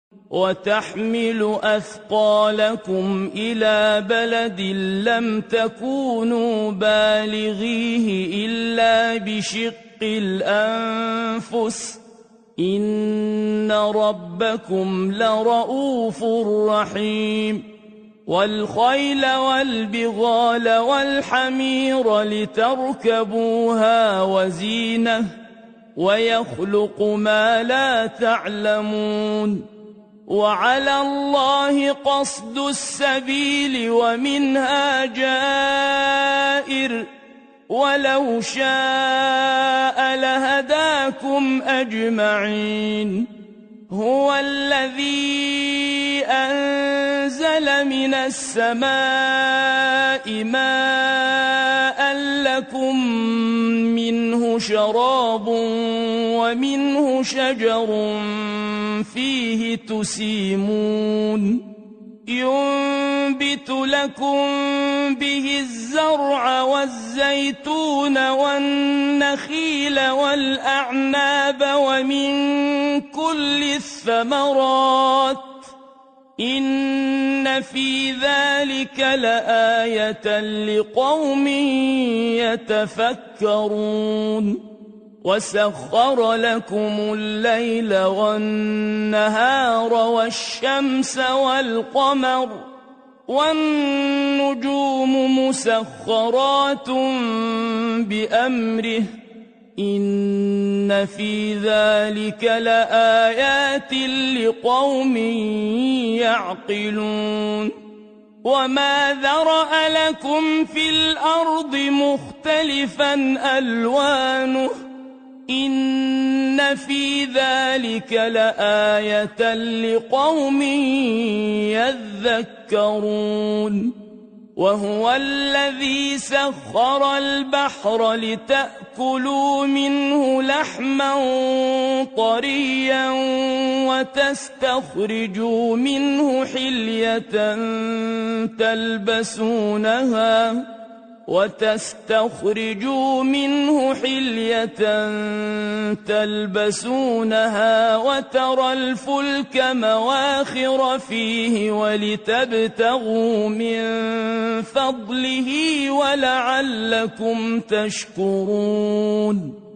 وتحمل أثقالكم إلى بلد لم تكونوا بالغيه إلا بشق الأنفس إن ربكم لرؤوف رحيم والخيل والبغال والحمير لتركبوها وزينة ويخلق ما لا تعلمون وعلى الله قصد السبيل ومنها جائر ولو شاء لهداكم أجمعين هو الذي أنزل من السماء ماء لكم منه شراب ومنه شجر فيه تسيمون ينبت لكم به الزرع والزيتون والنخيل والأعناب ومن كل الثمرات إن في ذلك لآية لقوم يتفكرون وسخر لكم الليل والنهار والشمس والقمر والنجوم مسخرات بأمره إن في ذلك لآيات لقوم يعقلون وما ذرأ لكم في الأرض مختلفا ألوانه إن في ذلك لآية لقوم يذكرون وهو الذي سخر البحر لتأكلوا منه لحما طريا وتستخرجوا منه حلية تلبسونها وترى الفلك مواخر فيه ولتبتغوا من فضله ولعلكم تشكرون